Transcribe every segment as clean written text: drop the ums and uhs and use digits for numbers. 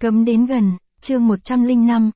Cấm đến gần, chương 105,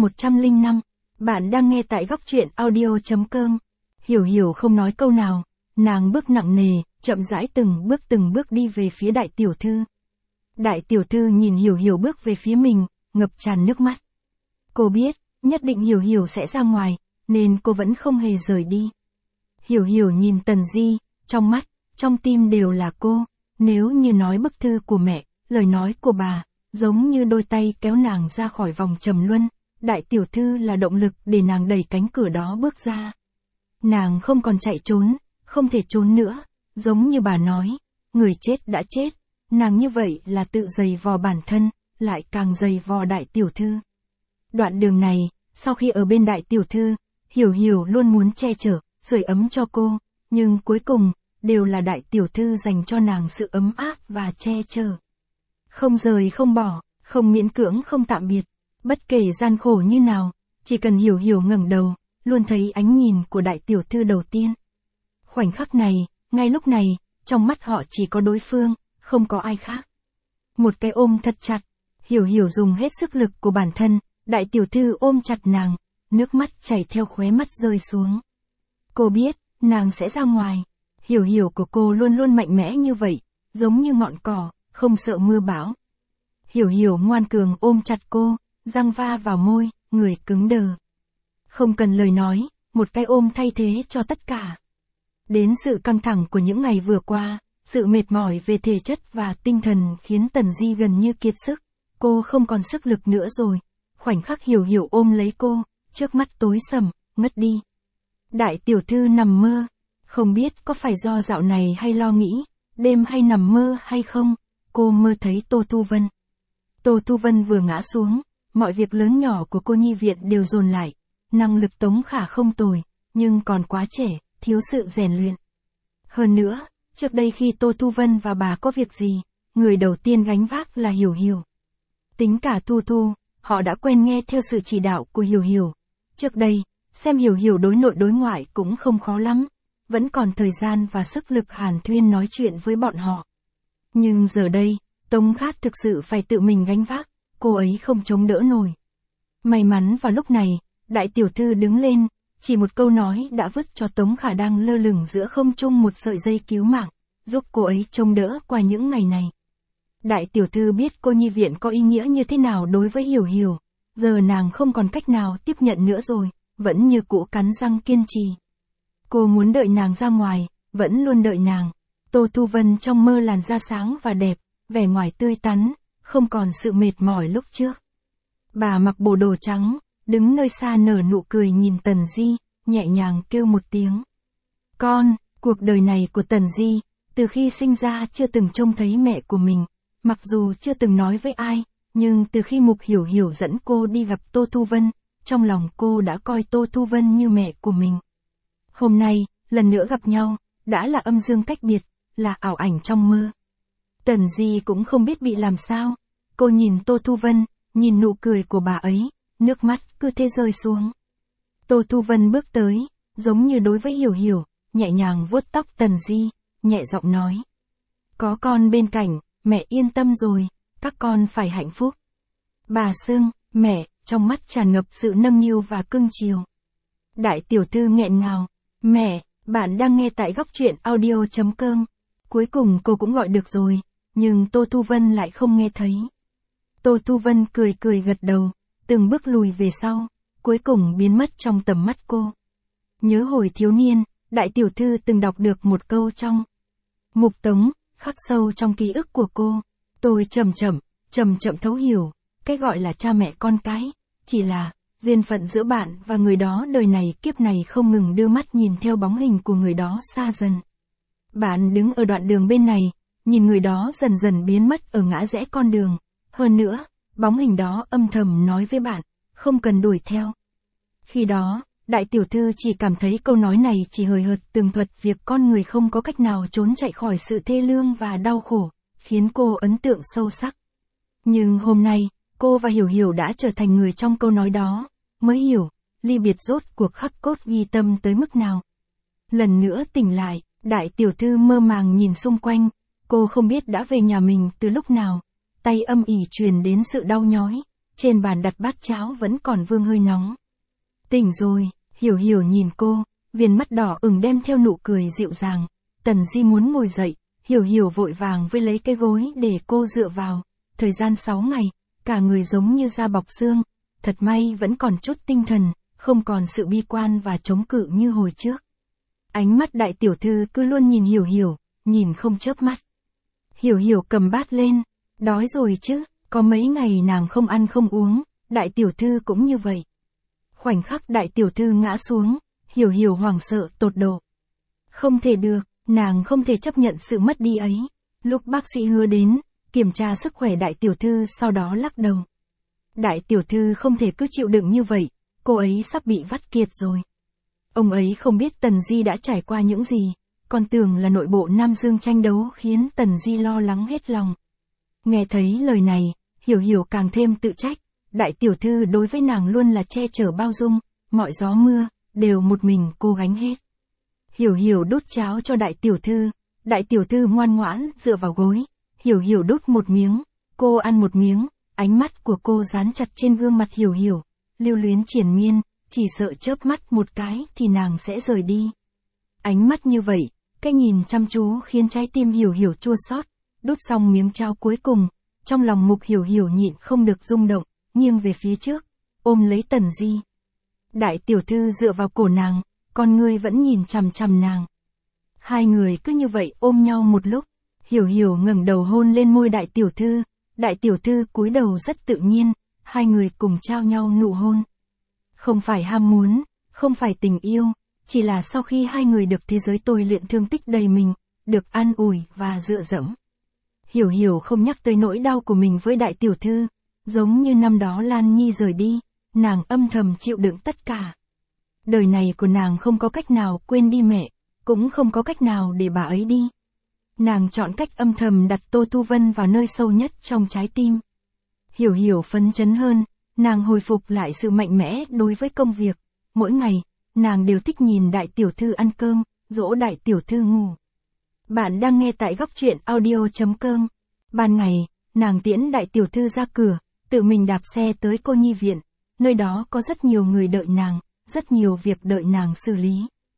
Bạn đang nghe tại góc truyện audio.com. Hiểu Hiểu không nói câu nào, nàng bước nặng nề, chậm rãi từng bước đi về phía đại tiểu thư. Đại tiểu thư nhìn Hiểu Hiểu bước về phía mình, ngập tràn nước mắt. Cô biết, nhất định Hiểu Hiểu sẽ ra ngoài, nên cô vẫn không hề rời đi. Hiểu Hiểu nhìn Tần Di, trong mắt, trong tim đều là cô, nếu như nói bức thư của mẹ, lời nói của bà, giống như đôi tay kéo nàng ra khỏi vòng trầm luân, đại tiểu thư là động lực để nàng đẩy cánh cửa đó bước ra. Nàng không còn chạy trốn, không thể trốn nữa, giống như bà nói, người chết đã chết, nàng như vậy là tự giày vò bản thân, lại càng giày vò đại tiểu thư. Đoạn đường này, sau khi ở bên đại tiểu thư, Hiểu Hiểu luôn muốn che chở, sưởi ấm cho cô, nhưng cuối cùng, đều là đại tiểu thư dành cho nàng sự ấm áp và che chở. Không rời không bỏ, không miễn cưỡng không tạm biệt, bất kể gian khổ như nào, chỉ cần Hiểu Hiểu ngẩng đầu, luôn thấy ánh nhìn của đại tiểu thư đầu tiên. Khoảnh khắc này, ngay lúc này, trong mắt họ chỉ có đối phương, không có ai khác. Một cái ôm thật chặt, Hiểu Hiểu dùng hết sức lực của bản thân, đại tiểu thư ôm chặt nàng, nước mắt chảy theo khóe mắt rơi xuống. Cô biết, nàng sẽ ra ngoài. Hiểu Hiểu của cô luôn luôn mạnh mẽ như vậy, giống như ngọn cỏ, không sợ mưa bão. Hiểu Hiểu ngoan cường ôm chặt cô, răng va vào môi, người cứng đờ. Không cần lời nói, một cái ôm thay thế cho tất cả. Đến sự căng thẳng của những ngày vừa qua, sự mệt mỏi về thể chất và tinh thần khiến Tần Di gần như kiệt sức. Cô không còn sức lực nữa rồi. Khoảnh khắc Hiểu Hiểu ôm lấy cô, trước mắt tối sầm, ngất đi. Đại tiểu thư nằm mơ. Không biết có phải do dạo này hay lo nghĩ, đêm hay nằm mơ hay không, cô mơ thấy Tô Thu Vân. Tô Thu Vân vừa ngã xuống, mọi việc lớn nhỏ của cô nhi viện đều dồn lại. Năng lực Tống Khả không tồi, nhưng còn quá trẻ, thiếu sự rèn luyện. Hơn nữa, trước đây khi Tô Thu Vân và bà có việc gì, người đầu tiên gánh vác là Hiểu Hiểu. Tính cả Thu Thu, họ đã quen nghe theo sự chỉ đạo của Hiểu Hiểu. Trước đây, xem Hiểu Hiểu đối nội đối ngoại cũng không khó lắm. Vẫn còn thời gian và sức lực hàn thuyên nói chuyện với bọn họ. Nhưng giờ đây, Tống Khát thực sự phải tự mình gánh vác, cô ấy không chống đỡ nổi. May mắn vào lúc này, đại tiểu thư đứng lên, chỉ một câu nói đã vứt cho Tống Khả đang lơ lửng giữa không trung một sợi dây cứu mạng, giúp cô ấy chống đỡ qua những ngày này. Đại tiểu thư biết cô nhi viện có ý nghĩa như thế nào đối với Hiểu Hiểu, giờ nàng không còn cách nào tiếp nhận nữa rồi, vẫn như cũ cắn răng kiên trì. Cô muốn đợi nàng ra ngoài, vẫn luôn đợi nàng. Tô Thu Vân trong mơ làn da sáng và đẹp, vẻ ngoài tươi tắn, không còn sự mệt mỏi lúc trước. Bà mặc bộ đồ trắng, đứng nơi xa nở nụ cười nhìn Tần Di, nhẹ nhàng kêu một tiếng. Con, cuộc đời này của Tần Di, từ khi sinh ra chưa từng trông thấy mẹ của mình, mặc dù chưa từng nói với ai, nhưng từ khi Mục Hiểu Hiểu dẫn cô đi gặp Tô Thu Vân, trong lòng cô đã coi Tô Thu Vân như mẹ của mình. Hôm nay, lần nữa gặp nhau, đã là âm dương cách biệt, là ảo ảnh trong mơ. Tần Di cũng không biết bị làm sao. Cô nhìn Tô Thu Vân, nhìn nụ cười của bà ấy, nước mắt cứ thế rơi xuống. Tô Thu Vân bước tới, giống như đối với Hiểu Hiểu, nhẹ nhàng vuốt tóc Tần Di, nhẹ giọng nói. Có con bên cạnh, mẹ yên tâm rồi, các con phải hạnh phúc. Bà xưng, mẹ, trong mắt tràn ngập sự nâng niu và cưng chiều. Đại tiểu thư nghẹn ngào. Mẹ, bạn đang nghe tại góc truyện audio.com. Cuối cùng cô cũng gọi được rồi, nhưng Tô Thu Vân lại không nghe thấy. Tô Thu Vân cười cười gật đầu, từng bước lùi về sau, cuối cùng biến mất trong tầm mắt cô. Nhớ hồi thiếu niên, đại tiểu thư từng đọc được một câu trong Mục Tống, khắc sâu trong ký ức của cô. Tôi chậm chậm thấu hiểu, cái gọi là cha mẹ con cái, chỉ là duyên phận giữa bạn và người đó đời này kiếp này không ngừng đưa mắt nhìn theo bóng hình của người đó xa dần. Bạn đứng ở đoạn đường bên này, nhìn người đó dần dần biến mất ở ngã rẽ con đường. Hơn nữa, bóng hình đó âm thầm nói với bạn, không cần đuổi theo. Khi đó, đại tiểu thư chỉ cảm thấy câu nói này chỉ hời hợt tường thuật việc con người không có cách nào trốn chạy khỏi sự thê lương và đau khổ, khiến cô ấn tượng sâu sắc. Nhưng hôm nay, cô và Hiểu Hiểu đã trở thành người trong câu nói đó, mới hiểu, ly biệt rốt cuộc khắc cốt ghi tâm tới mức nào. Lần nữa tỉnh lại, đại tiểu thư mơ màng nhìn xung quanh, cô không biết đã về nhà mình từ lúc nào. tay âm ỉ truyền đến sự đau nhói, trên bàn đặt bát cháo vẫn còn vương hơi nóng. Tỉnh rồi, Hiểu Hiểu nhìn cô, viền mắt đỏ ửng đem theo nụ cười dịu dàng. Tần Di muốn ngồi dậy, Hiểu Hiểu vội vàng với lấy cái gối để cô dựa vào. Thời gian 6 ngày, cả người giống như da bọc xương, thật may vẫn còn chút tinh thần, không còn sự bi quan và chống cự như hồi trước. Ánh mắt đại tiểu thư cứ luôn nhìn Hiểu Hiểu, nhìn không chớp mắt. Hiểu Hiểu cầm bát lên, đói rồi chứ, có mấy ngày nàng không ăn không uống, đại tiểu thư cũng như vậy. Khoảnh khắc đại tiểu thư ngã xuống, Hiểu Hiểu hoảng sợ tột độ. Không thể được, nàng không thể chấp nhận sự mất đi ấy. Lúc bác sĩ Hứa đến, kiểm tra sức khỏe đại tiểu thư sau đó lắc đầu. Đại tiểu thư không thể cứ chịu đựng như vậy, cô ấy sắp bị vắt kiệt rồi. Ông ấy không biết Tần Di đã trải qua những gì, còn tưởng là nội bộ Nam Dương tranh đấu khiến Tần Di lo lắng hết lòng. Nghe thấy lời này, Hiểu Hiểu càng thêm tự trách, đại tiểu thư đối với nàng luôn là che chở bao dung, mọi gió mưa, đều một mình cô gánh hết. Hiểu Hiểu đút cháo cho đại tiểu thư ngoan ngoãn dựa vào gối, Hiểu Hiểu đút một miếng, cô ăn một miếng, ánh mắt của cô dán chặt trên gương mặt Hiểu Hiểu, lưu luyến triền miên, chỉ sợ chớp mắt một cái thì nàng sẽ rời đi. Ánh mắt như vậy, cái nhìn chăm chú khiến trái tim Hiểu Hiểu chua xót. Đút xong miếng cháo cuối cùng, trong lòng Mục Hiểu Hiểu nhịn không được rung động, nghiêng về phía trước, ôm lấy Tần Di. Đại tiểu thư dựa vào cổ nàng, con ngươi vẫn nhìn chằm chằm nàng. Hai người cứ như vậy ôm nhau một lúc, Hiểu Hiểu ngẩng đầu hôn lên môi đại tiểu thư cúi đầu rất tự nhiên, hai người cùng trao nhau nụ hôn. Không phải ham muốn, không phải tình yêu, chỉ là sau khi hai người được thế giới tôi luyện thương tích đầy mình, được an ủi và dựa dẫm. Hiểu Hiểu không nhắc tới nỗi đau của mình với đại tiểu thư, giống như năm đó Lan Nhi rời đi, nàng âm thầm chịu đựng tất cả. Đời này của nàng không có cách nào quên đi mẹ, cũng không có cách nào để bà ấy đi. Nàng chọn cách âm thầm đặt Tô Tu Vân vào nơi sâu nhất trong trái tim. Hiểu Hiểu phấn chấn hơn, nàng hồi phục lại sự mạnh mẽ đối với công việc. Mỗi ngày, nàng đều thích nhìn đại tiểu thư ăn cơm, dỗ đại tiểu thư ngủ. Bạn đang nghe tại góc truyện audio.com. Ban ngày, nàng tiễn đại tiểu thư ra cửa, tự mình đạp xe tới cô nhi viện. Nơi đó có rất nhiều người đợi nàng, rất nhiều việc đợi nàng xử lý.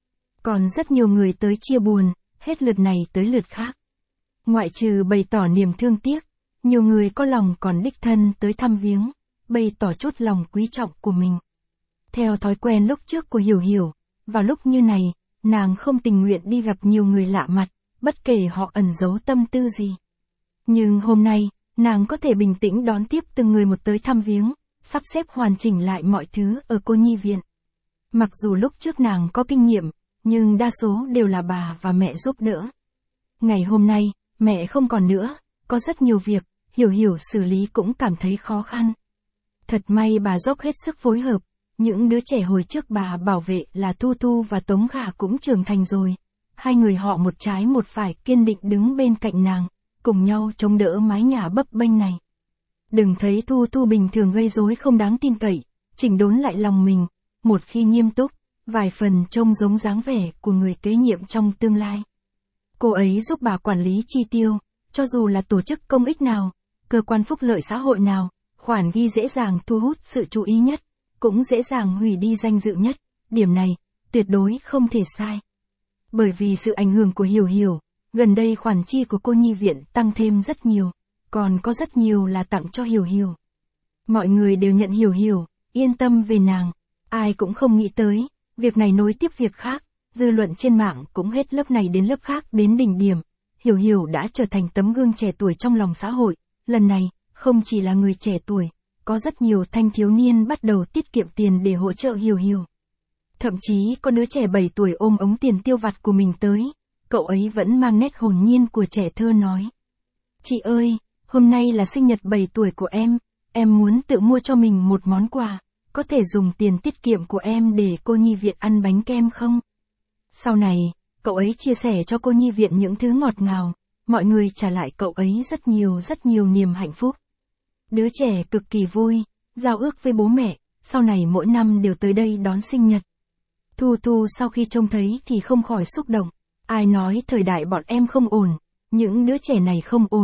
Còn rất nhiều người tới chia buồn, hết lượt này tới lượt khác. Ngoại trừ bày tỏ niềm thương tiếc, nhiều người có lòng còn đích thân tới thăm viếng, bày tỏ chút lòng quý trọng của mình. Theo thói quen lúc trước của Hiểu Hiểu, vào lúc như này, nàng không tình nguyện đi gặp nhiều người lạ mặt, bất kể họ ẩn giấu tâm tư gì. Nhưng hôm nay, nàng có thể bình tĩnh đón tiếp từng người một tới thăm viếng, sắp xếp hoàn chỉnh lại mọi thứ ở cô nhi viện. Mặc dù lúc trước nàng có kinh nghiệm, nhưng đa số đều là bà và mẹ giúp đỡ. Ngày hôm nay, mẹ không còn nữa, có rất nhiều việc, Hiểu Hiểu xử lý cũng cảm thấy khó khăn. Thật may bà dốc hết sức phối hợp, những đứa trẻ hồi trước bà bảo vệ là Thu Thu và Tống Khả cũng trưởng thành rồi. Hai người họ một trái một phải kiên định đứng bên cạnh nàng, cùng nhau chống đỡ mái nhà bấp bênh này. Đừng thấy Thu Thu bình thường gây rối không đáng tin cậy, chỉnh đốn lại lòng mình, một khi nghiêm túc, vài phần trông giống dáng vẻ của người kế nhiệm trong tương lai. Cô ấy giúp bà quản lý chi tiêu, cho dù là tổ chức công ích nào, cơ quan phúc lợi xã hội nào, khoản ghi dễ dàng thu hút sự chú ý nhất, cũng dễ dàng hủy đi danh dự nhất, điểm này, tuyệt đối không thể sai. Bởi vì sự ảnh hưởng của Hiểu Hiểu, gần đây khoản chi của cô nhi viện tăng thêm rất nhiều, còn có rất nhiều là tặng cho Hiểu Hiểu. Mọi người đều nhận Hiểu Hiểu, yên tâm về nàng, ai cũng không nghĩ tới, việc này nối tiếp việc khác, dư luận trên mạng cũng hết lớp này đến lớp khác đến đỉnh điểm. Hiểu Hiểu đã trở thành tấm gương trẻ tuổi trong lòng xã hội, lần này, không chỉ là người trẻ tuổi, có rất nhiều thanh thiếu niên bắt đầu tiết kiệm tiền để hỗ trợ Hiểu Hiểu. Thậm chí có đứa trẻ 7 tuổi ôm ống tiền tiêu vặt của mình tới, cậu ấy vẫn mang nét hồn nhiên của trẻ thơ nói. Chị ơi, hôm nay là sinh nhật 7 tuổi của em muốn tự mua cho mình một món quà, có thể dùng tiền tiết kiệm của em để cô nhi viện ăn bánh kem không? Sau này, cậu ấy chia sẻ cho cô nhi viện những thứ ngọt ngào, mọi người trả lại cậu ấy rất nhiều niềm hạnh phúc. Đứa trẻ cực kỳ vui, giao ước với bố mẹ, sau này mỗi năm đều tới đây đón sinh nhật. Thu Thu sau khi trông thấy thì không khỏi xúc động, ai nói thời đại bọn em không ổn, những đứa trẻ này không ổn,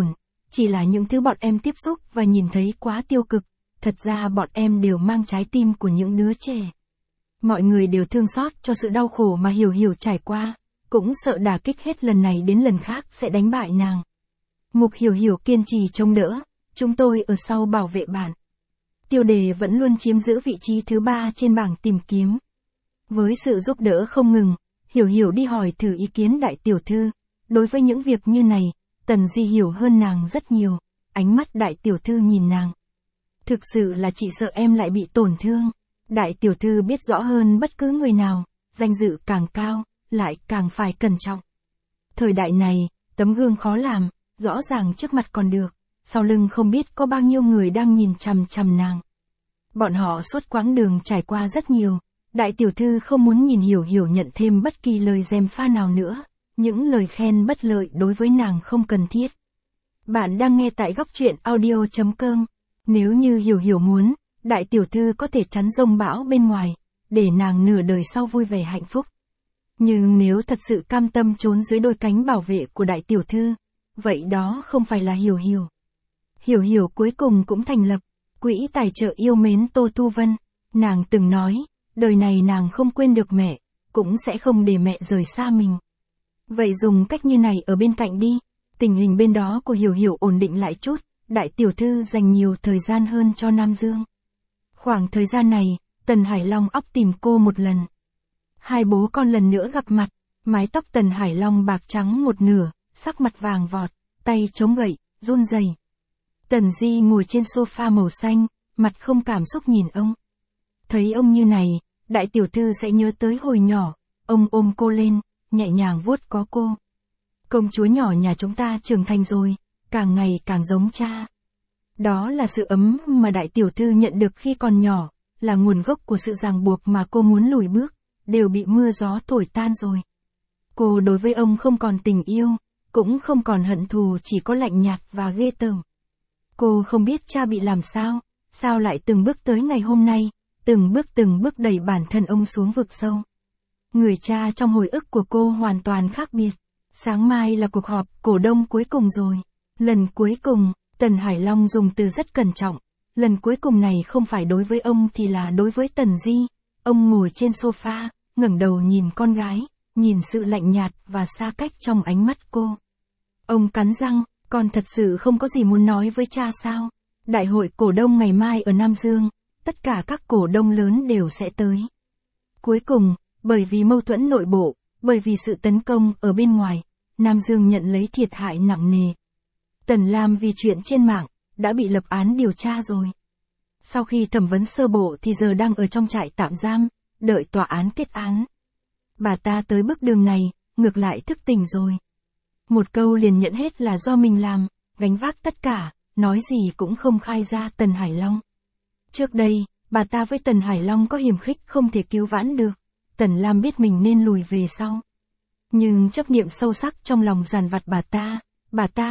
chỉ là những thứ bọn em tiếp xúc và nhìn thấy quá tiêu cực, thật ra bọn em đều mang trái tim của những đứa trẻ. Mọi người đều thương xót cho sự đau khổ mà Hiểu Hiểu trải qua, cũng sợ đả kích hết lần này đến lần khác sẽ đánh bại nàng. Mục Hiểu Hiểu kiên trì chống đỡ, chúng tôi ở sau bảo vệ bạn. Tiêu đề vẫn luôn chiếm giữ vị trí thứ 3 trên bảng tìm kiếm. Với sự giúp đỡ không ngừng, Hiểu Hiểu đi hỏi thử ý kiến đại tiểu thư. Đối với những việc như này, Tần Di hiểu hơn nàng rất nhiều. Ánh mắt đại tiểu thư nhìn nàng. Thực sự là chị sợ em lại bị tổn thương. Đại tiểu thư biết rõ hơn bất cứ người nào, danh dự càng cao, lại càng phải cẩn trọng. Thời đại này, tấm gương khó làm, rõ ràng trước mặt còn được, sau lưng không biết có bao nhiêu người đang nhìn chằm chằm nàng. Bọn họ suốt quãng đường trải qua rất nhiều, đại tiểu thư không muốn nhìn Hiểu Hiểu nhận thêm bất kỳ lời gièm pha nào nữa, những lời khen bất lợi đối với nàng không cần thiết. Bạn đang nghe tại góc truyện audio.com. Nếu như Hiểu Hiểu muốn, đại tiểu thư có thể chắn giông bão bên ngoài, để nàng nửa đời sau vui vẻ hạnh phúc. Nhưng nếu thật sự cam tâm trốn dưới đôi cánh bảo vệ của đại tiểu thư, vậy đó không phải là Hiểu Hiểu. Hiểu Hiểu cuối cùng cũng thành lập quỹ tài trợ yêu mến Tô Thu Vân. Nàng từng nói, đời này nàng không quên được mẹ, cũng sẽ không để mẹ rời xa mình. Vậy dùng cách như này ở bên cạnh đi, tình hình bên đó của Hiểu Hiểu ổn định lại chút, đại tiểu thư dành nhiều thời gian hơn cho Nam Dương. Khoảng thời gian này, Tần Hải Long óc tìm cô một lần. Hai bố con lần nữa gặp mặt, mái tóc Tần Hải Long bạc trắng một nửa, sắc mặt vàng vọt, tay chống gậy, run rẩy. Tần Di ngồi trên sofa màu xanh, mặt không cảm xúc nhìn ông. Thấy ông như này, đại tiểu thư sẽ nhớ tới hồi nhỏ, ông ôm cô lên, nhẹ nhàng vuốt có cô. Công chúa nhỏ nhà chúng ta trưởng thành rồi, càng ngày càng giống cha. Đó là sự ấm mà đại tiểu thư nhận được khi còn nhỏ, là nguồn gốc của sự ràng buộc mà cô muốn lùi bước, đều bị mưa gió thổi tan rồi. Cô đối với ông không còn tình yêu, cũng không còn hận thù, chỉ có lạnh nhạt và ghê tởm. Cô không biết cha bị làm sao lại từng bước tới ngày hôm nay, từng bước đẩy bản thân ông xuống vực sâu. Người cha trong hồi ức của cô hoàn toàn khác biệt. Sáng mai là cuộc họp cổ đông cuối cùng rồi. Lần cuối cùng, Tần Hải Long dùng từ rất cẩn trọng. Lần cuối cùng này không phải đối với ông thì là đối với Tần Di. Ông ngồi trên sofa, ngẩng đầu nhìn con gái, nhìn sự lạnh nhạt và xa cách trong ánh mắt cô. Ông cắn răng, con thật sự không có gì muốn nói với cha sao? Đại hội cổ đông ngày mai ở Nam Dương, tất cả các cổ đông lớn đều sẽ tới. Cuối cùng, bởi vì mâu thuẫn nội bộ, bởi vì sự tấn công ở bên ngoài, Nam Dương nhận lấy thiệt hại nặng nề. Tần Lam vì chuyện trên mạng, đã bị lập án điều tra rồi. Sau khi thẩm vấn sơ bộ thì giờ đang ở trong trại tạm giam, đợi tòa án kết án. Bà ta tới bước đường này, ngược lại thức tỉnh rồi. Một câu liền nhận hết là do mình làm, gánh vác tất cả, nói gì cũng không khai ra Tần Hải Long. Trước đây, bà ta với Tần Hải Long có hiềm khích không thể cứu vãn được. Tần Lam biết mình nên lùi về sau. Nhưng chấp niệm sâu sắc trong lòng dằn vặt bà ta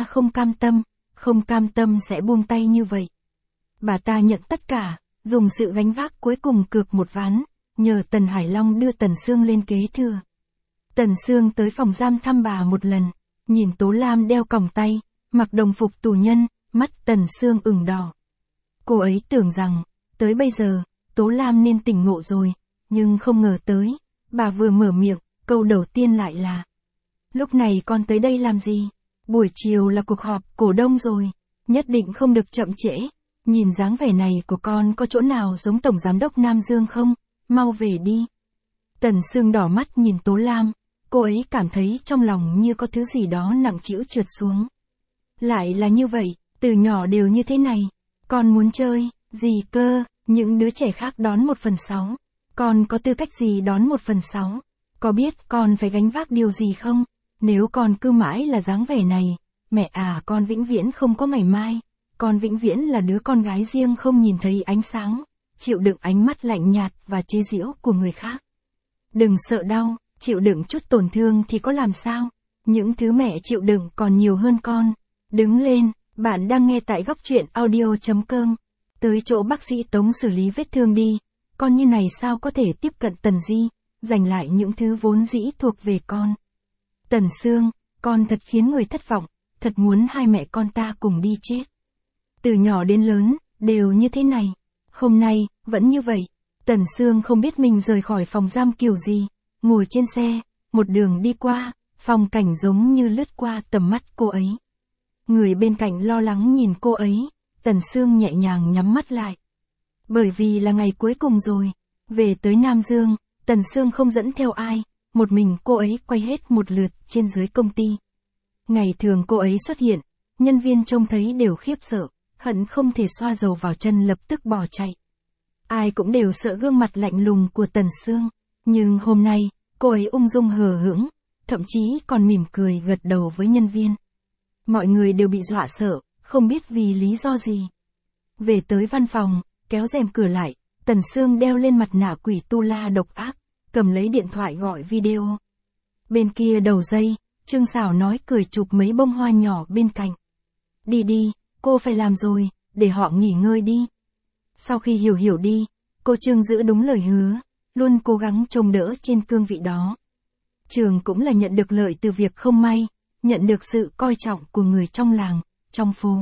không cam tâm sẽ buông tay như vậy. Bà ta nhận tất cả, dùng sự gánh vác cuối cùng cược một ván, nhờ Tần Hải Long đưa Tần Sương lên kế thừa. Tần Sương tới phòng giam thăm bà một lần, nhìn Tố Lam đeo còng tay, mặc đồng phục tù nhân, mắt Tần Sương ửng đỏ. Cô ấy tưởng rằng, tới bây giờ, Tố Lam nên tỉnh ngộ rồi, nhưng không ngờ tới, bà vừa mở miệng, câu đầu tiên lại là: lúc này con tới đây làm gì? Buổi chiều là cuộc họp cổ đông rồi, nhất định không được chậm trễ. Nhìn dáng vẻ này của con có chỗ nào giống Tổng Giám đốc Nam Dương không? Mau về đi. Tần Sương đỏ mắt nhìn Tố Lam, cô ấy cảm thấy trong lòng như có thứ gì đó nặng trĩu trượt xuống. Lại là như vậy, từ nhỏ đều như thế này. Con muốn chơi, gì cơ, những đứa trẻ khác đón 1/6. Con có tư cách gì đón 1/6? Có biết con phải gánh vác điều gì không? Nếu con cứ mãi là dáng vẻ này, mẹ à, con vĩnh viễn không có ngày mai. Con vĩnh viễn là đứa con gái riêng không nhìn thấy ánh sáng, chịu đựng ánh mắt lạnh nhạt và chế giễu của người khác. Đừng sợ đau, chịu đựng chút tổn thương thì có làm sao? Những thứ mẹ chịu đựng còn nhiều hơn con. Đứng lên, bạn đang nghe tại góc truyện audio.com. Tới chỗ bác sĩ Tống xử lý vết thương đi. Con như này sao có thể tiếp cận Tần Di, giành lại những thứ vốn dĩ thuộc về con. Tần Sương, con thật khiến người thất vọng. thật muốn hai mẹ con ta cùng đi chết. Từ nhỏ đến lớn, đều như thế này. Hôm nay, vẫn như vậy. Tần Sương không biết mình rời khỏi phòng giam kiểu gì. Ngồi trên xe, một đường đi qua, phong cảnh giống như lướt qua tầm mắt cô ấy. Người bên cạnh lo lắng nhìn cô ấy, Tần Sương nhẹ nhàng nhắm mắt lại. Bởi vì là ngày cuối cùng rồi. Về tới Nam Dương, Tần Sương không dẫn theo ai, một mình cô ấy quay hết một lượt trên dưới công ty. Ngày thường cô ấy xuất hiện, nhân viên trông thấy đều khiếp sợ, hận không thể xoa dầu vào chân lập tức bỏ chạy. Ai cũng đều sợ gương mặt lạnh lùng của Tần Sương, nhưng hôm nay, cô ấy ung dung hờ hững, thậm chí còn mỉm cười gật đầu với nhân viên. Mọi người đều bị dọa sợ, không biết vì lý do gì. Về tới văn phòng, kéo rèm cửa lại, Tần Sương đeo lên mặt nạ quỷ tu la độc ác, cầm lấy điện thoại gọi video. Bên kia đầu dây, Trương Sảo nói cười chụp mấy bông hoa nhỏ bên cạnh. Đi đi, cô phải làm rồi, để họ nghỉ ngơi đi. Sau khi hiểu đi, cô Trương giữ đúng lời hứa, luôn cố gắng trông đỡ trên cương vị đó. Trường cũng là nhận được lợi từ việc không may, nhận được sự coi trọng của người trong làng, trong phố.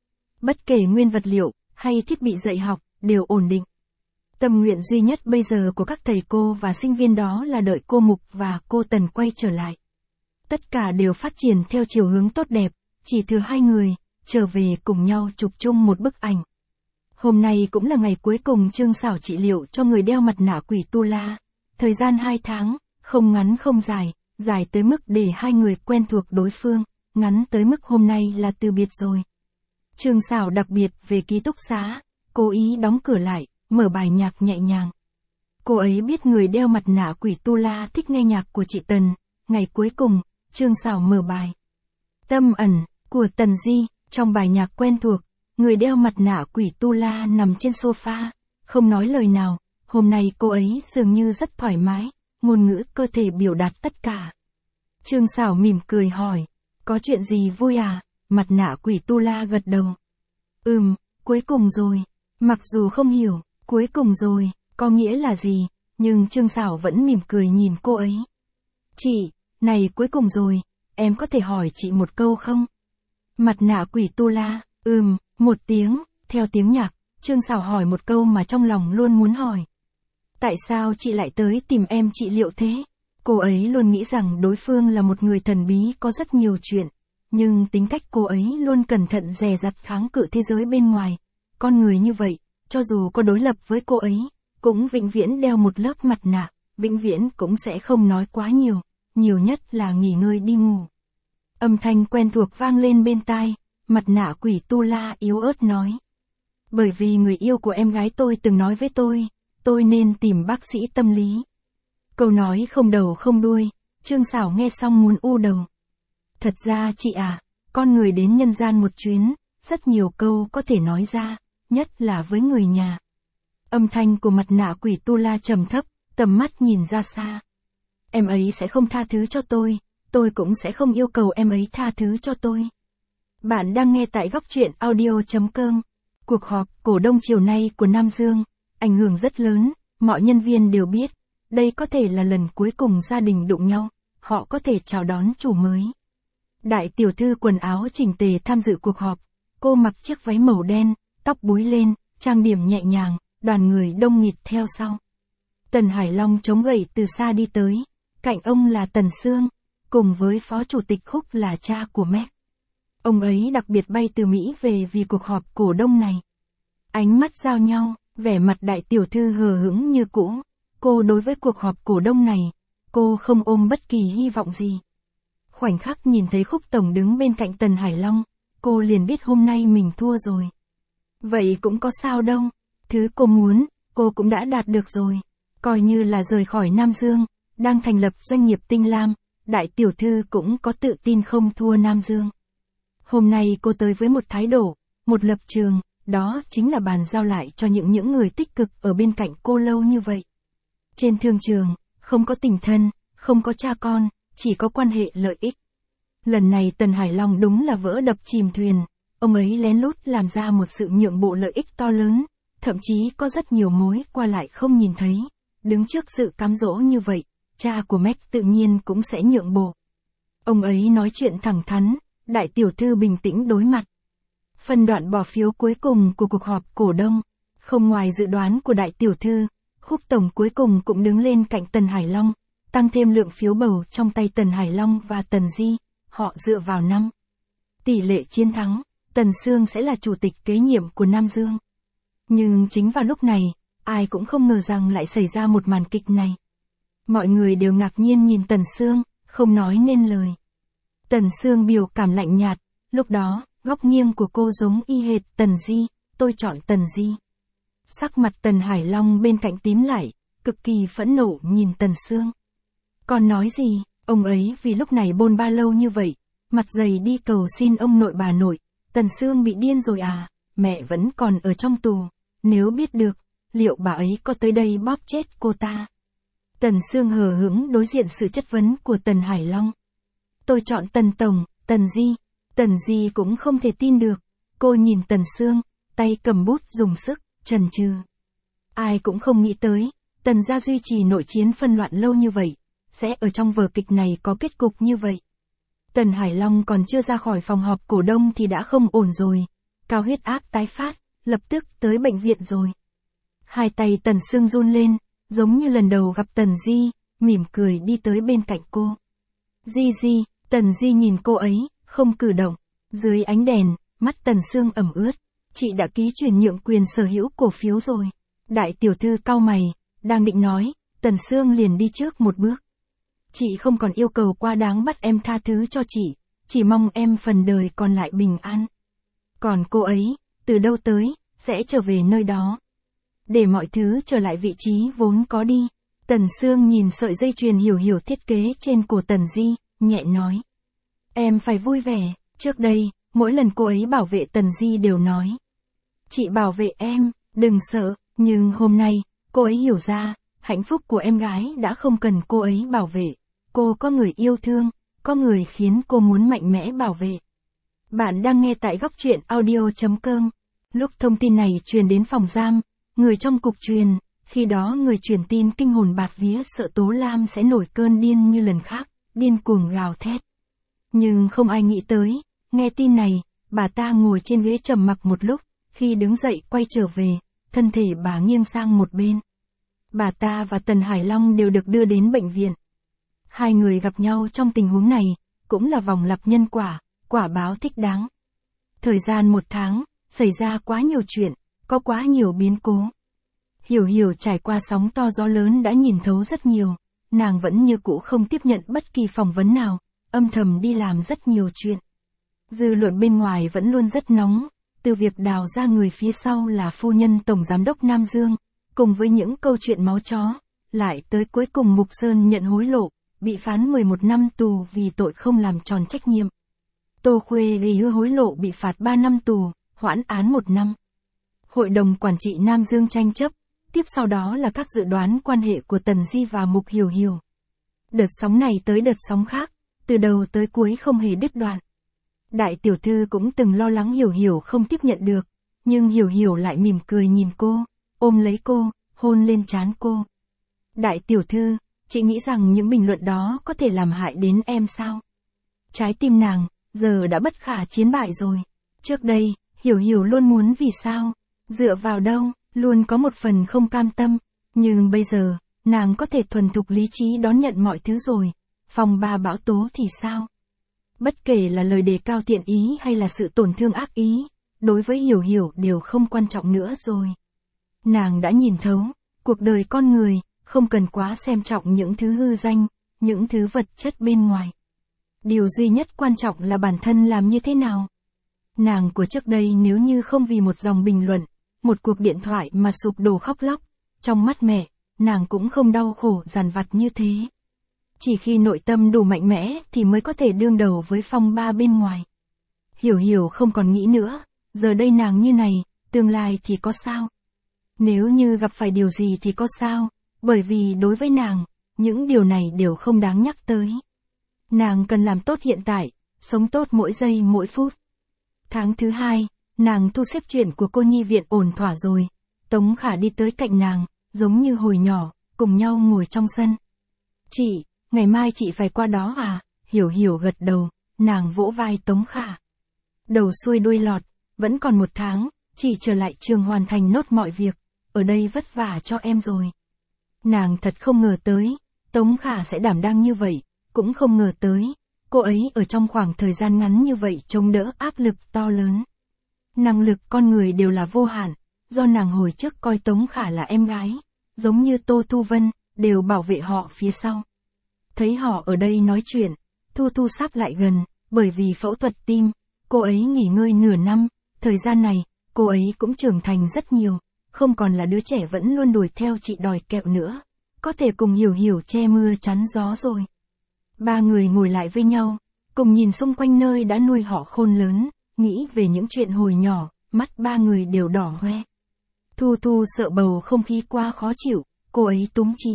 Bất kể nguyên vật liệu, hay thiết bị dạy học, đều ổn định. Tâm nguyện duy nhất bây giờ của các thầy cô và sinh viên đó là đợi cô Mục và cô Tần quay trở lại. Tất cả đều phát triển theo chiều hướng tốt đẹp, chỉ thừa hai người, trở về cùng nhau chụp chung một bức ảnh. Hôm nay cũng là ngày cuối cùng Trương Sảo trị liệu cho người đeo mặt nạ quỷ tu la. Thời gian 2 tháng, không ngắn không dài, dài tới mức để hai người quen thuộc đối phương, ngắn tới mức hôm nay là từ biệt rồi. Trương Sảo đặc biệt về ký túc xá, cố ý đóng cửa lại, mở bài nhạc nhẹ nhàng. Cô ấy biết người đeo mặt nạ quỷ tu la thích nghe nhạc của chị Tần. Ngày cuối cùng, Trương Sảo mở bài Tâm ẩn của Tần Di. Trong bài nhạc quen thuộc, người đeo mặt nạ quỷ tu la nằm trên sofa, không nói lời nào. Hôm nay cô ấy dường như rất thoải mái, ngôn ngữ cơ thể biểu đạt tất cả. Trương Sảo mỉm cười hỏi, có chuyện gì vui à? Mặt nạ quỷ tu la gật đầu. Cuối cùng rồi. Mặc dù không hiểu, cuối cùng rồi, có nghĩa là gì, nhưng Trương Sảo vẫn mỉm cười nhìn cô ấy. Chị, này cuối cùng rồi, em có thể hỏi chị một câu không? Mặt nạ quỷ tu la, một tiếng, theo tiếng nhạc, Trương Sảo hỏi một câu mà trong lòng luôn muốn hỏi. Tại sao chị lại tới tìm em trị liệu thế? Cô ấy luôn nghĩ rằng đối phương là một người thần bí có rất nhiều chuyện, nhưng tính cách cô ấy luôn cẩn thận dè dặt kháng cự thế giới bên ngoài. Con người như vậy, cho dù có đối lập với cô ấy, cũng vĩnh viễn đeo một lớp mặt nạ, vĩnh viễn cũng sẽ không nói quá nhiều, nhiều nhất là nghỉ ngơi đi ngủ. Âm thanh quen thuộc vang lên bên tai, mặt nạ quỷ tu la yếu ớt nói. Bởi vì người yêu của em gái tôi từng nói với tôi nên tìm bác sĩ tâm lý. Câu nói không đầu không đuôi, Trương Sảo nghe xong muốn u đầu. Thật ra chị à, con người đến nhân gian một chuyến, rất nhiều câu có thể nói ra, nhất là với người nhà. Âm thanh của mặt nạ quỷ tu la trầm thấp, tầm mắt nhìn ra xa. Em ấy sẽ không tha thứ cho tôi cũng sẽ không yêu cầu em ấy tha thứ cho tôi. Bạn đang nghe tại góc truyện audio.com. Cuộc họp cổ đông chiều nay của Nam Dương, ảnh hưởng rất lớn, mọi nhân viên đều biết, đây có thể là lần cuối cùng gia đình đụng nhau, họ có thể chào đón chủ mới. Đại tiểu thư quần áo chỉnh tề tham dự cuộc họp, cô mặc chiếc váy màu đen, tóc búi lên, trang điểm nhẹ nhàng, đoàn người đông nghịt theo sau. Tần Hải Long chống gậy từ xa đi tới, cạnh ông là Tần Sương, cùng với phó chủ tịch Khúc là cha của Mac. Ông ấy đặc biệt bay từ Mỹ về vì cuộc họp cổ đông này. Ánh mắt giao nhau, vẻ mặt đại tiểu thư hờ hững như cũ. Cô đối với cuộc họp cổ đông này, cô không ôm bất kỳ hy vọng gì. Khoảnh khắc nhìn thấy Khúc tổng đứng bên cạnh Tần Hải Long, cô liền biết hôm nay mình thua rồi. Vậy cũng có sao đâu, thứ cô muốn, cô cũng đã đạt được rồi. Coi như là rời khỏi Nam Dương, đang thành lập doanh nghiệp Tinh Lam, đại tiểu thư cũng có tự tin không thua Nam Dương. Hôm nay cô tới với một thái độ, một lập trường, đó chính là bàn giao lại cho những người tích cực ở bên cạnh cô lâu như vậy. Trên thương trường, không có tình thân, không có cha con, chỉ có quan hệ lợi ích. Lần này Tần Hải Long đúng là vỡ đập chìm thuyền, ông ấy lén lút làm ra một sự nhượng bộ lợi ích to lớn, thậm chí có rất nhiều mối qua lại không nhìn thấy. Đứng trước sự cám dỗ như vậy, cha của Mac tự nhiên cũng sẽ nhượng bộ. Ông ấy nói chuyện thẳng thắn, Đại tiểu thư bình tĩnh đối mặt. Phân đoạn bỏ phiếu cuối cùng của cuộc họp cổ đông. Không ngoài dự đoán của đại tiểu thư, Khúc tổng cuối cùng cũng đứng lên cạnh Tần Hải Long, tăng thêm lượng phiếu bầu trong tay Tần Hải Long và Tần Di, họ dựa vào 5 tỷ lệ chiến thắng, Tần Sương sẽ là chủ tịch kế nhiệm của Nam Dương. Nhưng chính vào lúc này, ai cũng không ngờ rằng lại xảy ra một màn kịch này. Mọi người đều ngạc nhiên nhìn Tần Sương, không nói nên lời. Tần Sương biểu cảm lạnh nhạt, lúc đó, góc nghiêng của cô giống y hệt Tần Di, tôi chọn Tần Di. Sắc mặt Tần Hải Long bên cạnh tím lại, cực kỳ phẫn nộ nhìn Tần Sương. Còn nói gì, ông ấy vì lúc này bôn ba lâu như vậy, mặt dày đi cầu xin ông nội bà nội, Tần Sương bị điên rồi à, mẹ vẫn còn ở trong tù, nếu biết được, liệu bà ấy có tới đây bóp chết cô ta? Tần Sương hờ hững đối diện sự chất vấn của Tần Hải Long. Tôi chọn Tần Tổng, Tần Di cũng không thể tin được, cô nhìn Tần Sương, tay cầm bút dùng sức, chần chừ. Ai cũng không nghĩ tới, Tần gia duy trì nội chiến phân loạn lâu như vậy, sẽ ở trong vở kịch này có kết cục như vậy. Tần Hải Long còn chưa ra khỏi phòng họp cổ đông thì đã không ổn rồi, cao huyết áp tái phát, lập tức tới bệnh viện rồi. Hai tay Tần Sương run lên, giống như lần đầu gặp Tần Di, mỉm cười đi tới bên cạnh cô. Di, Tần Di nhìn cô ấy, không cử động, dưới ánh đèn, mắt Tần Sương ẩm ướt, chị đã ký chuyển nhượng quyền sở hữu cổ phiếu rồi. Đại tiểu thư cau mày, đang định nói, Tần Sương liền đi trước một bước. Chị không còn yêu cầu quá đáng bắt em tha thứ cho chị, chỉ mong em phần đời còn lại bình an. Còn cô ấy, từ đâu tới, sẽ trở về nơi đó. Để mọi thứ trở lại vị trí vốn có đi. Tần Sương nhìn sợi dây chuyền hiểu thiết kế trên cổ Tần Di, nhẹ nói. Em phải vui vẻ, trước đây, mỗi lần cô ấy bảo vệ Tần Di đều nói. Chị bảo vệ em, đừng sợ, nhưng hôm nay, cô ấy hiểu ra, hạnh phúc của em gái đã không cần cô ấy bảo vệ. Cô có người yêu thương, có người khiến cô muốn mạnh mẽ bảo vệ. Bạn đang nghe tại góc truyện audio.com. Lúc thông tin này truyền đến phòng giam, người trong cục truyền, khi đó người truyền tin kinh hồn bạt vía sợ Tố Lam sẽ nổi cơn điên như lần khác, điên cuồng gào thét. Nhưng không ai nghĩ tới, nghe tin này, bà ta ngồi trên ghế trầm mặc một lúc, khi đứng dậy quay trở về, thân thể bà nghiêng sang một bên. Bà ta và Tần Hải Long đều được đưa đến bệnh viện. Hai người gặp nhau trong tình huống này, cũng là vòng lặp nhân quả, quả báo thích đáng. Thời gian 1 tháng, xảy ra quá nhiều chuyện, có quá nhiều biến cố. Hiểu trải qua sóng to gió lớn đã nhìn thấu rất nhiều, nàng vẫn như cũ không tiếp nhận bất kỳ phỏng vấn nào, âm thầm đi làm rất nhiều chuyện. Dư luận bên ngoài vẫn luôn rất nóng, từ việc đào ra người phía sau là phu nhân tổng giám đốc Nam Dương, cùng với những câu chuyện máu chó, lại tới cuối cùng Mục Sơn nhận hối lộ, bị phán 11 năm tù vì tội không làm tròn trách nhiệm. Tô Khuê vì hứa hối lộ bị phạt 3 năm tù, hoãn án 1 năm. Hội đồng quản trị Nam Dương tranh chấp, tiếp sau đó là các dự đoán quan hệ của Tần Di và Mục Hiểu. Đợt sóng này tới đợt sóng khác, từ đầu tới cuối không hề đứt đoạn. Đại tiểu thư cũng từng lo lắng Hiểu không tiếp nhận được, nhưng Hiểu lại mỉm cười nhìn cô, ôm lấy cô, hôn lên trán cô. Đại tiểu thư, chị nghĩ rằng những bình luận đó có thể làm hại đến em sao? Trái tim nàng, giờ đã bất khả chiến bại rồi. Trước đây, Hiểu luôn muốn vì sao, dựa vào đâu, luôn có một phần không cam tâm. Nhưng bây giờ, nàng có thể thuần thục lý trí đón nhận mọi thứ rồi. Phòng ba bão tố thì sao? Bất kể là lời đề cao thiện ý hay là sự tổn thương ác ý, đối với Hiểu đều không quan trọng nữa rồi. Nàng đã nhìn thấu, cuộc đời con người, không cần quá xem trọng những thứ hư danh, những thứ vật chất bên ngoài. Điều duy nhất quan trọng là bản thân làm như thế nào. Nàng của trước đây nếu như không vì một dòng bình luận, một cuộc điện thoại mà sụp đổ khóc lóc, trong mắt mẹ, nàng cũng không đau khổ dằn vặt như thế. Chỉ khi nội tâm đủ mạnh mẽ thì mới có thể đương đầu với phong ba bên ngoài. Hiểu không còn nghĩ nữa, giờ đây nàng như này, tương lai thì có sao? Nếu như gặp phải điều gì thì có sao, bởi vì đối với nàng, những điều này đều không đáng nhắc tới. Nàng cần làm tốt hiện tại, sống tốt mỗi giây mỗi phút. Tháng thứ 2, nàng thu xếp chuyện của cô nhi viện ổn thỏa rồi. Tống Khả đi tới cạnh nàng, giống như hồi nhỏ, cùng nhau ngồi trong sân. Chị, ngày mai chị phải qua đó à? Hiểu gật đầu, nàng vỗ vai Tống Khả. Đầu xuôi đuôi lọt, vẫn còn 1 tháng, chỉ trở lại trường hoàn thành nốt mọi việc, ở đây vất vả cho em rồi. Nàng thật không ngờ tới, Tống Khả sẽ đảm đang như vậy, cũng không ngờ tới, cô ấy ở trong khoảng thời gian ngắn như vậy chống đỡ áp lực to lớn. Năng lực con người đều là vô hạn, do nàng hồi trước coi Tống Khả là em gái, giống như Tô Thu Vân, đều bảo vệ họ phía sau. Thấy họ ở đây nói chuyện, Thu Thu sắp lại gần, bởi vì phẫu thuật tim, cô ấy nghỉ ngơi nửa năm, thời gian này, cô ấy cũng trưởng thành rất nhiều, không còn là đứa trẻ vẫn luôn đuổi theo chị đòi kẹo nữa, có thể cùng Hiểu Hiểu che mưa chắn gió rồi. 3 người ngồi lại với nhau, cùng nhìn xung quanh nơi đã nuôi họ khôn lớn, nghĩ về những chuyện hồi nhỏ, mắt 3 người đều đỏ hoe. Thu Thu sợ bầu không khí quá khó chịu, cô ấy túm chị.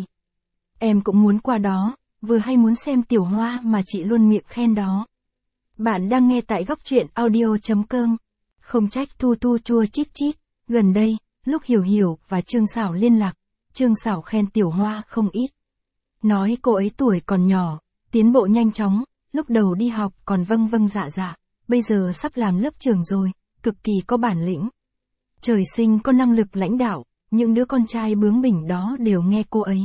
Em cũng muốn qua đó, vừa hay muốn xem Tiểu Hoa mà chị luôn miệng khen đó. Bạn đang nghe tại góc truyện audio.com. Không trách Thu Thu chua chít chít, gần đây, lúc Hiểu Hiểu và Trương Sảo liên lạc, Trương Sảo khen Tiểu Hoa không ít. Nói cô ấy tuổi còn nhỏ, tiến bộ nhanh chóng, lúc đầu đi học còn vâng vâng dạ dạ, bây giờ sắp làm lớp trưởng rồi, cực kỳ có bản lĩnh. Trời sinh có năng lực lãnh đạo, những đứa con trai bướng bỉnh đó đều nghe cô ấy.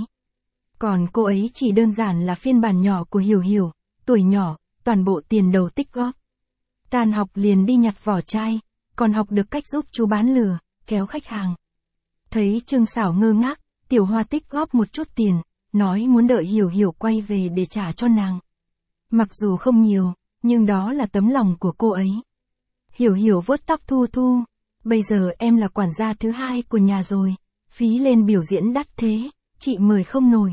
Còn cô ấy chỉ đơn giản là phiên bản nhỏ của Hiểu Hiểu, tuổi nhỏ, toàn bộ tiền đầu tích góp. Tan học liền đi nhặt vỏ chai, còn học được cách giúp chú bán lừa, kéo khách hàng. Thấy Trương Sảo ngơ ngác, Tiểu Hoa tích góp một chút tiền, nói muốn đợi Hiểu Hiểu quay về để trả cho nàng. Mặc dù không nhiều, nhưng đó là tấm lòng của cô ấy. Hiểu Hiểu vuốt tóc Thu Thu, bây giờ em là quản gia thứ 2 của nhà rồi, phí lên biểu diễn đắt thế, chị mời không nổi.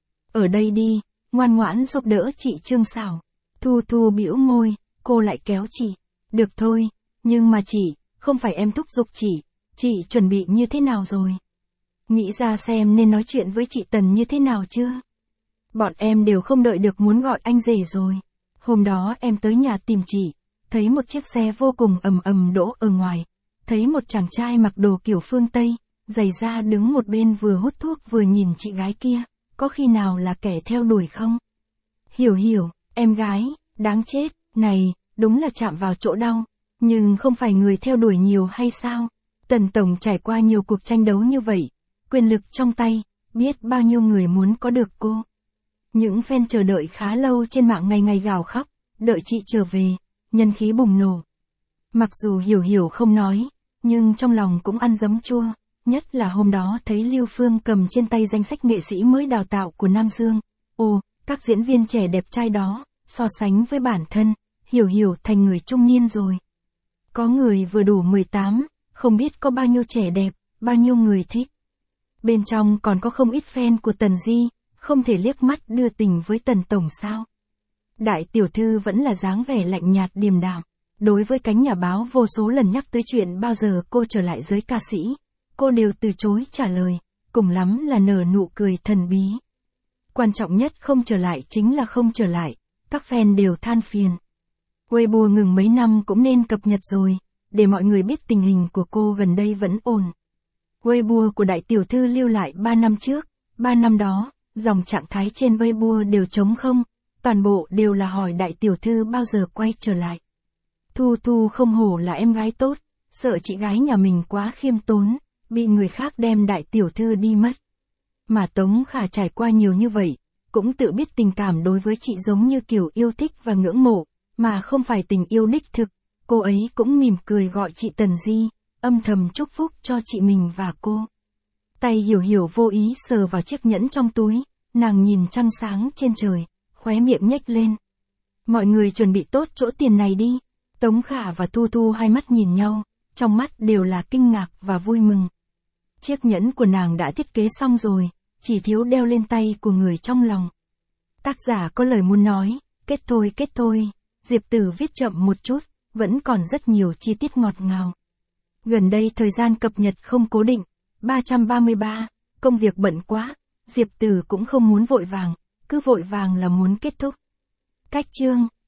Ở đây đi, ngoan ngoãn giúp đỡ chị Trương Sảo. Thu Thu bĩu môi, cô lại kéo chị. Được thôi, nhưng mà chị, không phải em thúc giục chị chuẩn bị như thế nào rồi? Nghĩ ra xem nên nói chuyện với chị Tần như thế nào chưa? Bọn em đều không đợi được muốn gọi anh rể rồi. Hôm đó em tới nhà tìm chị, thấy một chiếc xe vô cùng ầm ầm đỗ ở ngoài. Thấy một chàng trai mặc đồ kiểu phương Tây, giày da đứng một bên vừa hút thuốc vừa nhìn chị gái kia, có khi nào là kẻ theo đuổi không? Hiểu Hiểu, em gái, đáng chết, này, đúng là chạm vào chỗ đau, nhưng không phải người theo đuổi nhiều hay sao? Tần Tổng trải qua nhiều cuộc tranh đấu như vậy, quyền lực trong tay, biết bao nhiêu người muốn có được cô. Những fan chờ đợi khá lâu trên mạng ngày ngày gào khóc, đợi chị trở về, nhân khí bùng nổ. Mặc dù Hiểu Hiểu không nói, nhưng trong lòng cũng ăn giấm chua, nhất là hôm đó thấy Lưu Phương cầm trên tay danh sách nghệ sĩ mới đào tạo của Nam Dương. Ồ, các diễn viên trẻ đẹp trai đó, so sánh với bản thân, Hiểu Hiểu thành người trung niên rồi. Có người vừa đủ 18, không biết có bao nhiêu trẻ đẹp, bao nhiêu người thích. Bên trong còn có không ít fan của Tần Di, không thể liếc mắt đưa tình với Tần Tổng sao. Đại tiểu thư vẫn là dáng vẻ lạnh nhạt điềm đạm. Đối với cánh nhà báo vô số lần nhắc tới chuyện bao giờ cô trở lại giới ca sĩ, cô đều từ chối trả lời, cùng lắm là nở nụ cười thần bí. Quan trọng nhất không trở lại chính là không trở lại, các fan đều than phiền. Weibo ngừng mấy năm cũng nên cập nhật rồi, để mọi người biết tình hình của cô gần đây vẫn ổn. Weibo của đại tiểu thư lưu lại 3 năm trước, 3 năm đó, dòng trạng thái trên Weibo đều trống không, toàn bộ đều là hỏi đại tiểu thư bao giờ quay trở lại. Thu Thu không hổ là em gái tốt, sợ chị gái nhà mình quá khiêm tốn, bị người khác đem đại tiểu thư đi mất. Mà Tống Khả trải qua nhiều như vậy, cũng tự biết tình cảm đối với chị giống như kiểu yêu thích và ngưỡng mộ, mà không phải tình yêu đích thực. Cô ấy cũng mỉm cười gọi chị Tần Di, âm thầm chúc phúc cho chị mình và cô. Tay Hiểu Hiểu vô ý sờ vào chiếc nhẫn trong túi, nàng nhìn trăng sáng trên trời, khóe miệng nhếch lên. Mọi người chuẩn bị tốt chỗ tiền này đi. Tống Khả và Thu Thu hai mắt nhìn nhau, trong mắt đều là kinh ngạc và vui mừng. Chiếc nhẫn của nàng đã thiết kế xong rồi, chỉ thiếu đeo lên tay của người trong lòng. Tác giả có lời muốn nói, kết thôi, Diệp Tử viết chậm một chút, vẫn còn rất nhiều chi tiết ngọt ngào. Gần đây thời gian cập nhật không cố định, 333, công việc bận quá, Diệp Tử cũng không muốn vội vàng, cứ vội vàng là muốn kết thúc. Cách chương